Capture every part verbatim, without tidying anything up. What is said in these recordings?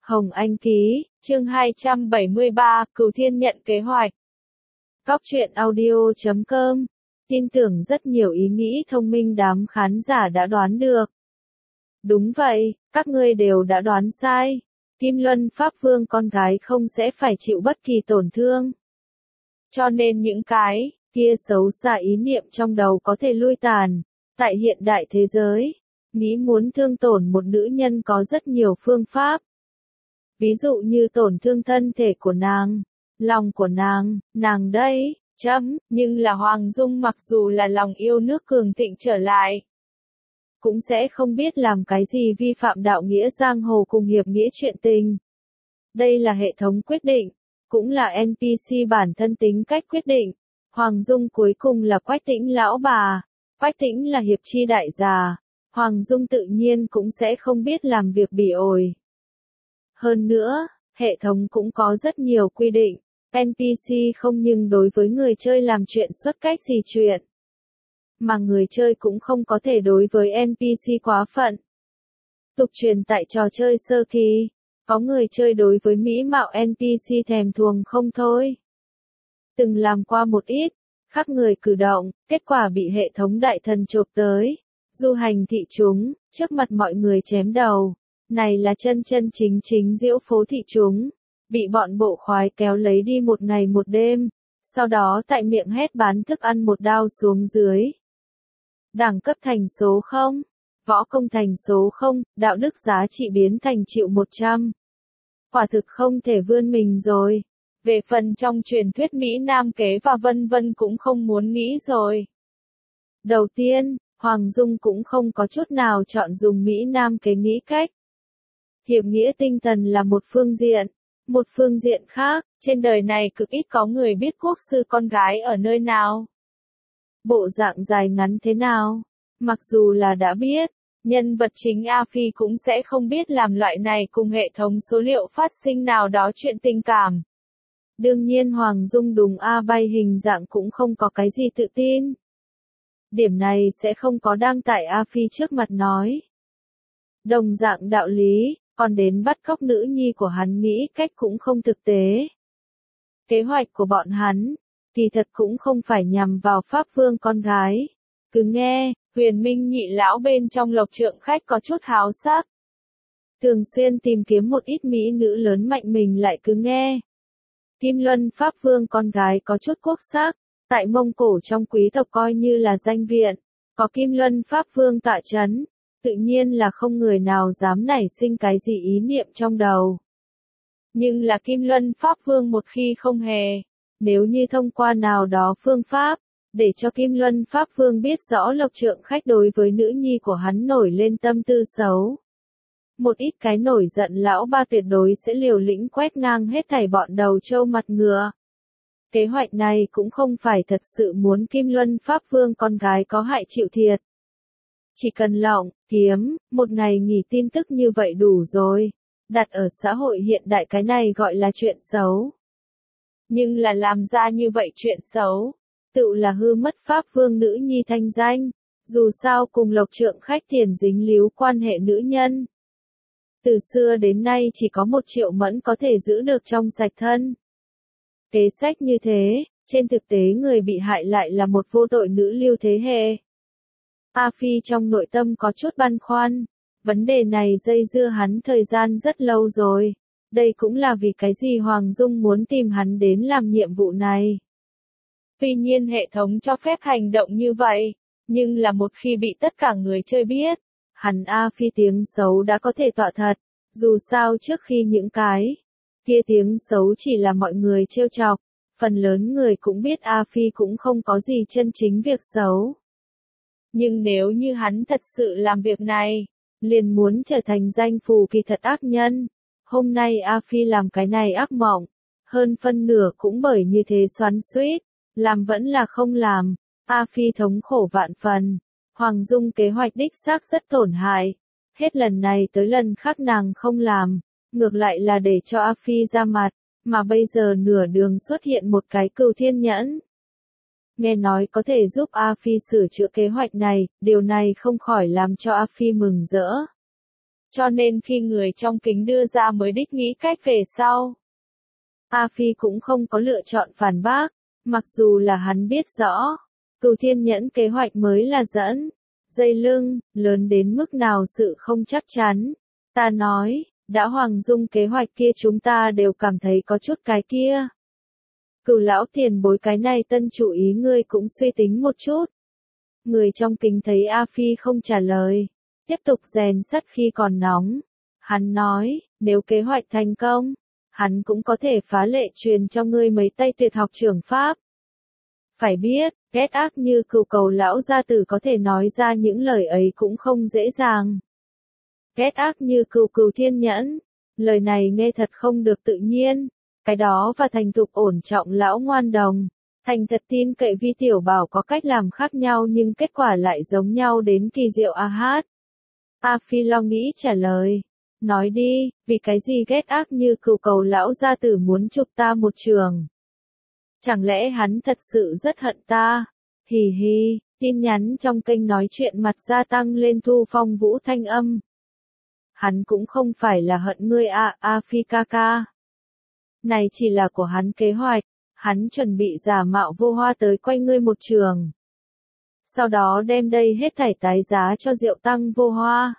Hồng Anh ký, chương hai trăm bảy mươi ba, Cửu Thiên nhận kế hoạch. Cóc truyện audio chấm com, tin tưởng rất nhiều ý nghĩ thông minh đám khán giả đã đoán được. Đúng vậy, các ngươi đều đã đoán sai. Kim Luân Pháp Vương con gái không sẽ phải chịu bất kỳ tổn thương. Cho nên những cái kia xấu xa ý niệm trong đầu có thể lui tàn. Tại hiện đại thế giới, nghĩ muốn thương tổn một nữ nhân có rất nhiều phương pháp. Ví dụ như tổn thương thân thể của nàng, lòng của nàng, nàng đây, chấm, nhưng là Hoàng Dung mặc dù là lòng yêu nước cường thịnh trở lại, cũng sẽ không biết làm cái gì vi phạm đạo nghĩa giang hồ cùng hiệp nghĩa chuyện tình. Đây là hệ thống quyết định, cũng là en pê xê bản thân tính cách quyết định. Hoàng Dung cuối cùng là Quách Tĩnh lão bà, Quách Tĩnh là hiệp chi đại gia, Hoàng Dung tự nhiên cũng sẽ không biết làm việc bỉ ổi. Hơn nữa, hệ thống cũng có rất nhiều quy định, en pê xê không nhưng đối với người chơi làm chuyện xuất cách gì chuyện, mà người chơi cũng không có thể đối với en pê xê quá phận. Tục truyền tại trò chơi sơ kỳ, có người chơi đối với mỹ mạo en pê xê thèm thuồng không thôi. Từng làm qua một ít, khác người cử động, kết quả bị hệ thống đại thần chộp tới, du hành thị chúng, trước mặt mọi người chém đầu. Này là chân chân chính chính diễu phố thị chúng, bị bọn bộ khoái kéo lấy đi một ngày một đêm, sau đó tại miệng hét bán thức ăn một đao xuống dưới. Đẳng cấp thành số không, võ công thành số không, đạo đức giá trị biến thành triệu một trăm. Quả thực không thể vươn mình rồi. Về phần trong truyền thuyết Mỹ Nam kế và vân vân cũng không muốn nghĩ rồi. Đầu tiên, Hoàng Dung cũng không có chút nào chọn dùng Mỹ Nam kế nghĩ cách. Hiệp nghĩa tinh thần là một phương diện. Một phương diện khác, trên đời này cực ít có người biết quốc sư con gái ở nơi nào. Bộ dạng dài ngắn thế nào. Mặc dù là đã biết, nhân vật chính A Phi cũng sẽ không biết làm loại này cùng hệ thống số liệu phát sinh nào đó chuyện tình cảm. Đương nhiên Hoàng Dung đúng A bay hình dạng cũng không có cái gì tự tin. Điểm này sẽ không có đang tại A Phi trước mặt nói. Đồng dạng đạo lý, còn đến bắt cóc nữ nhi của hắn nghĩ cách cũng không thực tế. Kế hoạch của bọn hắn, kỳ thật cũng không phải nhằm vào Pháp Vương con gái. Cứ nghe, Huyền Minh nhị lão bên trong Lộc Trượng khách có chút háo sắc. Thường xuyên tìm kiếm một ít mỹ nữ lớn mạnh mình lại cứ nghe. Kim Luân Pháp Vương con gái có chút quốc sắc, tại Mông Cổ trong quý tộc coi như là danh viện, có Kim Luân Pháp Vương tọa chấn, tự nhiên là không người nào dám nảy sinh cái gì ý niệm trong đầu. Nhưng là Kim Luân Pháp Vương một khi không hề, nếu như thông qua nào đó phương pháp, để cho Kim Luân Pháp Vương biết rõ Lộc Trượng khách đối với nữ nhi của hắn nổi lên tâm tư xấu. Một ít cái nổi giận lão ba tuyệt đối sẽ liều lĩnh quét ngang hết thảy bọn đầu trâu mặt ngựa. Kế hoạch này cũng không phải thật sự muốn Kim Luân Pháp Vương con gái có hại chịu thiệt. Chỉ cần lộng, kiếm, một ngày nghỉ tin tức như vậy đủ rồi. Đặt ở xã hội hiện đại cái này gọi là chuyện xấu. Nhưng là làm ra như vậy chuyện xấu, tự là hư mất Pháp Vương nữ nhi thanh danh. Dù sao cùng Lộc Trượng khách tiền dính líu quan hệ nữ nhân. Từ xưa đến nay chỉ có một Triệu Mẫn có thể giữ được trong sạch thân. Kế sách như thế, trên thực tế người bị hại lại là một vô tội nữ lưu thế hệ. A Phi trong nội tâm có chút băn khoăn. Vấn đề này dây dưa hắn thời gian rất lâu rồi. Đây cũng là vì cái gì Hoàng Dung muốn tìm hắn đến làm nhiệm vụ này. Tuy nhiên hệ thống cho phép hành động như vậy, nhưng là một khi bị tất cả người chơi biết, hẳn A Phi tiếng xấu đã có thể tọa thật. Dù sao trước khi những cái kia tiếng xấu chỉ là mọi người trêu chọc, phần lớn người cũng biết A Phi cũng không có gì chân chính việc xấu. Nhưng nếu như hắn thật sự làm việc này, liền muốn trở thành danh phù kỳ thật ác nhân. Hôm nay A Phi làm cái này ác mộng, hơn phân nửa cũng bởi như thế xoắn xuýt, làm vẫn là không làm. A Phi thống khổ vạn phần. Hoàng Dung kế hoạch đích xác rất tổn hại. Hết lần này tới lần khác nàng không làm, ngược lại là để cho A Phi ra mặt, mà bây giờ nửa đường xuất hiện một cái Cửu Thiên nhẫn. Nghe nói có thể giúp A Phi sửa chữa kế hoạch này, điều này không khỏi làm cho A Phi mừng rỡ. cho nên khi người trong kính đưa ra mới đích nghĩ cách về sau. A Phi cũng không có lựa chọn phản bác, mặc dù là hắn biết rõ, Cửu Thiên Nhẫn kế hoạch mới là dẫn, dây lưng, lớn đến mức nào sự không chắc chắn. Ta nói, đã Hoàng Dung kế hoạch kia chúng ta đều cảm thấy có chút cái kia. Cửu lão tiền bối cái này tân chủ ý ngươi cũng suy tính một chút. Người trong kính thấy A Phi không trả lời, tiếp tục rèn sắt khi còn nóng. Hắn nói, nếu kế hoạch thành công, hắn cũng có thể phá lệ truyền cho ngươi mấy tay tuyệt học trưởng pháp. Phải biết, ghét ác như Cửu Cầu lão gia tử có thể nói ra những lời ấy cũng không dễ dàng. Ghét ác như Cửu Cửu Thiên Nhẫn, lời này nghe thật không được tự nhiên, cái đó và thành thục ổn trọng lão ngoan đồng, thành thật tin cậy Vi tiểu bảo có cách làm khác nhau nhưng kết quả lại giống nhau đến kỳ diệu a hát. A Phi lo nghĩ trả lời, nói đi, vì cái gì ghét ác như Cửu Cầu lão gia tử muốn chụp ta một trường? Chẳng lẽ hắn thật sự rất hận ta? Hì hì, tin nhắn trong kênh nói chuyện mặt gia tăng lên Thu Phong Vũ thanh âm. Hắn cũng không phải là hận ngươi à, A Phi ca ca. Này chỉ là của hắn kế hoạch, hắn chuẩn bị giả mạo Vô Hoa tới quay ngươi một trường. Sau đó đem đây hết thảy tái giá cho Diệu Tăng Vô Hoa.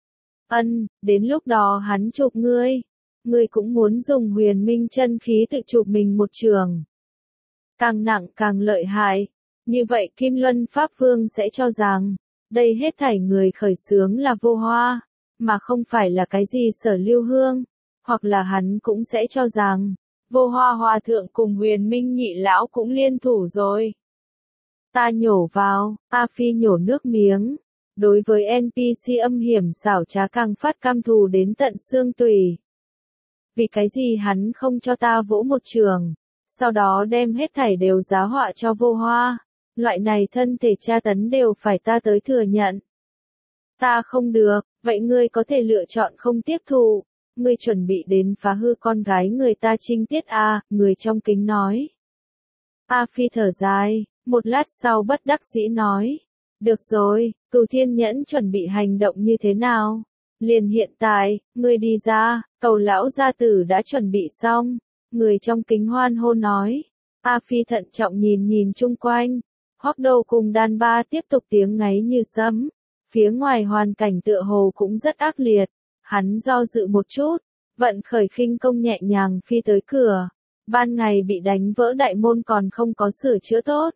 Ân, đến lúc đó hắn chụp ngươi. Ngươi cũng muốn dùng huyền minh chân khí tự chụp mình một trường. Càng nặng càng lợi hại. Như vậy Kim Luân Pháp Vương sẽ cho rằng, đây hết thảy người khởi xướng là Vô Hoa, mà không phải là cái gì Sở Lưu Hương. Hoặc là hắn cũng sẽ cho rằng, Vô Hoa Hòa Thượng cùng huyền minh nhị lão cũng liên thủ rồi. Ta nhổ vào, A Phi nhổ nước miếng. Đối với en pê xê âm hiểm xảo trá càng phát cam thù đến tận xương tủy. Vì cái gì hắn không cho ta vỗ một trường, sau đó đem hết thảy đều giá họa cho Vô Hoa. Loại này thân thể tra tấn đều phải ta tới thừa nhận. Ta không được, vậy ngươi có thể lựa chọn không tiếp thụ. Ngươi chuẩn bị đến phá hư con gái người ta trinh tiết à, người trong kính nói. A Phi thở dài, một lát sau bất đắc dĩ nói. Được rồi, Cửu Thiên Nhẫn chuẩn bị hành động như thế nào? Liền hiện tại, ngươi đi ra, Cầu lão gia tử đã chuẩn bị xong. Người trong kính hoan hô nói. A Phi thận trọng nhìn nhìn chung quanh. Hoắc Đầu cùng đàn ba tiếp tục tiếng ngáy như sấm. Phía ngoài hoàn cảnh tựa hồ cũng rất ác liệt. Hắn do dự một chút, vận khởi khinh công nhẹ nhàng phi tới cửa. Ban ngày bị đánh vỡ đại môn còn không có sửa chữa tốt.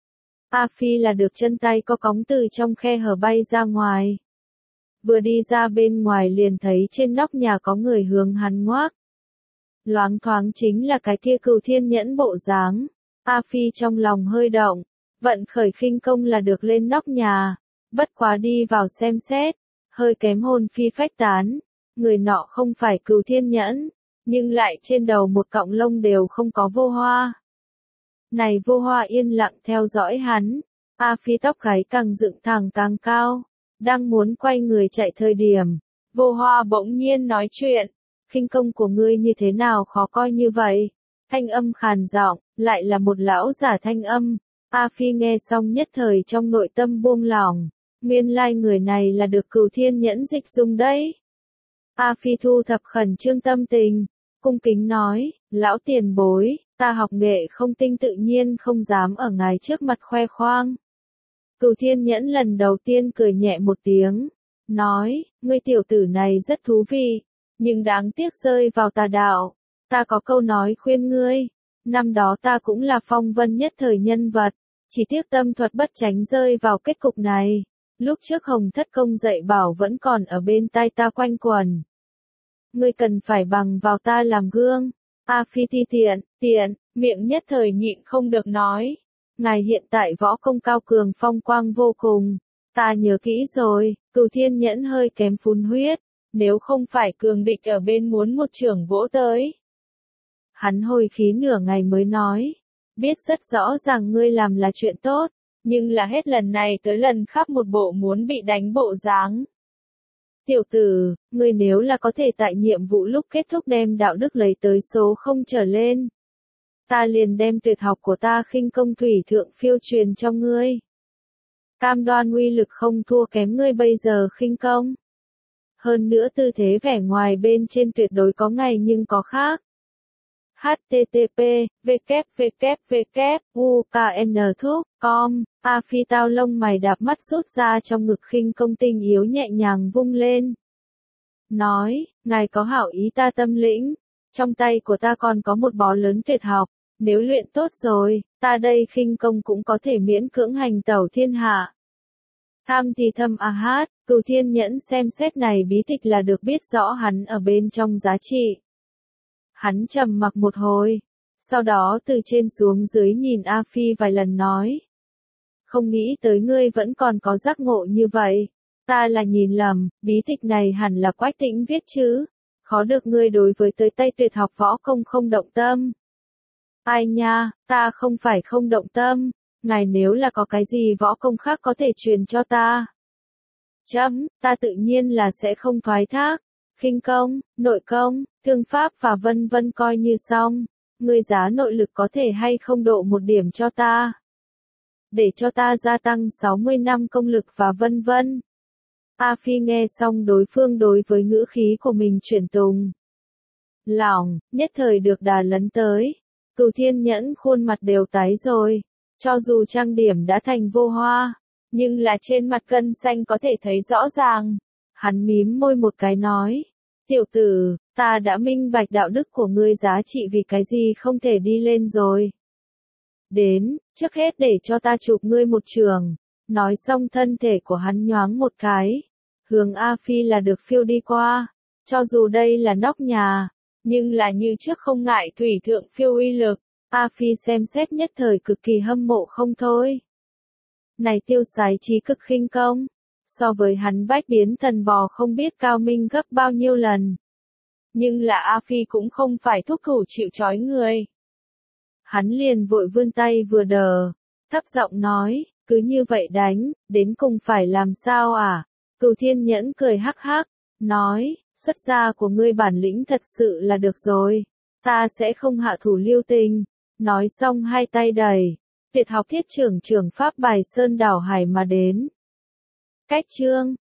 A Phi là được chân tay có cóng từ trong khe hở bay ra ngoài. Vừa đi ra bên ngoài liền thấy trên nóc nhà có người hướng hắn ngoác. Loáng thoáng chính là cái kia Cửu Thiên Nhẫn bộ dáng. A Phi trong lòng hơi động, vận khởi khinh công là được lên nóc nhà. Bất quá đi vào xem xét, hơi kém hồn phi phách tán. Người nọ không phải Cửu Thiên Nhẫn, nhưng lại trên đầu một cọng lông đều không có Vô Hoa. Này Vô Hoa yên lặng theo dõi hắn. A Phi tóc gáy càng dựng thẳng càng cao. Đang muốn quay người chạy thời điểm. Vô Hoa bỗng nhiên nói chuyện. Khinh công của ngươi như thế nào khó coi như vậy? Thanh âm khàn giọng, lại là một lão giả thanh âm. A Phi nghe xong nhất thời trong nội tâm buông lỏng. Nguyên lai người này là được Cửu Thiên Nhẫn dịch dung đấy. A Phi thu thập khẩn trương tâm tình. Cung kính nói, lão tiền bối, ta học nghệ không tinh tự nhiên không dám ở ngài trước mặt khoe khoang. Cửu Thiên Nhẫn lần đầu tiên cười nhẹ một tiếng. Nói, ngươi tiểu tử này rất thú vị. Nhưng đáng tiếc rơi vào tà đạo. Ta có câu nói khuyên ngươi. Năm đó ta cũng là phong vân nhất thời nhân vật. Chỉ tiếc tâm thuật bất tránh rơi vào kết cục này. Lúc trước Hồng Thất Công dạy bảo vẫn còn ở bên tai ta quanh quẩn. Ngươi cần phải bằng vào ta làm gương. A Phi ti tiện, tiện, miệng nhất thời nhịn không được nói. Ngài hiện tại võ công cao cường phong quang vô cùng. Ta nhớ kỹ rồi, Cửu Thiên Nhẫn hơi kém phun huyết. Nếu không phải cường địch ở bên muốn một trường vỗ tới. Hắn hồi khí nửa ngày mới nói. Biết rất rõ ràng ngươi làm là chuyện tốt. Nhưng là hết lần này tới lần khác một bộ muốn bị đánh bộ dáng. Tiểu tử, ngươi nếu là có thể tại nhiệm vụ lúc kết thúc đem đạo đức lấy tới số không trở lên. Ta liền đem tuyệt học của ta khinh công thủy thượng phiêu truyền cho ngươi. Cam đoan uy lực không thua kém ngươi bây giờ khinh công. Hơn nữa tư thế vẻ ngoài bên trên tuyệt đối có ngày nhưng có khác. H T T P, W W W, U K N Thúc, com, A Phi tao lông mày đạp mắt rút ra trong ngực khinh công tinh yếu nhẹ nhàng vung lên. Nói, ngài có hảo ý ta tâm lĩnh, trong tay của ta còn có một bó lớn tuyệt học, nếu luyện tốt rồi, ta đây khinh công cũng có thể miễn cưỡng hành tẩu thiên hạ. Tham thì thâm a hát, Cửu Thiên Nhẫn xem xét này bí tịch là được biết rõ hắn ở bên trong giá trị. Hắn trầm mặc một hồi, sau đó từ trên xuống dưới nhìn A Phi vài lần nói. Không nghĩ tới ngươi vẫn còn có giác ngộ như vậy. Ta là nhìn lầm, bí tịch này hẳn là Quách Tĩnh viết chứ. Khó được ngươi đối với tới tay tuyệt học võ công không động tâm. Ai nha, ta không phải không động tâm. Ngài nếu là có cái gì võ công khác có thể truyền cho ta. Chấm, ta tự nhiên là sẽ không thoái thác. Khinh công, nội công, thương pháp và vân vân coi như xong. Ngươi giá nội lực có thể hay không độ một điểm cho ta. Để cho ta gia tăng sáu mươi năm công lực và vân vân. A Phi nghe xong đối phương đối với ngữ khí của mình chuyển tùng. Lòng, nhất thời được đà lấn tới. Cửu Thiên Nhẫn khuôn mặt đều tái rồi. Cho dù trang điểm đã thành vô hoa, nhưng là trên mặt gân xanh có thể thấy rõ ràng. Hắn mím môi một cái nói. Tiểu tử, ta đã minh bạch đạo đức của ngươi giá trị vì cái gì không thể đi lên rồi. Đến, trước hết để cho ta chụp ngươi một trường. Nói xong thân thể của hắn nhoáng một cái. Hướng A Phi là được phiêu đi qua. Cho dù đây là nóc nhà, nhưng là như trước không ngại thủy thượng phiêu uy lực. A Phi xem xét nhất thời cực kỳ hâm mộ không thôi. Này tiêu sái trí cực khinh công. So với hắn bách biến thần bò không biết cao minh gấp bao nhiêu lần. Nhưng là A Phi cũng không phải thúc thủ chịu trói người. Hắn liền vội vươn tay vừa đờ, thấp giọng nói, cứ như vậy đánh, đến cùng phải làm sao à? Cửu Thiên Nhẫn cười hắc hắc, nói, xuất gia của ngươi bản lĩnh thật sự là được rồi, ta sẽ không hạ thủ lưu tình. Nói xong hai tay đầy, tuyệt học thiết trưởng trưởng pháp bài sơn đảo hải mà đến. Cách chương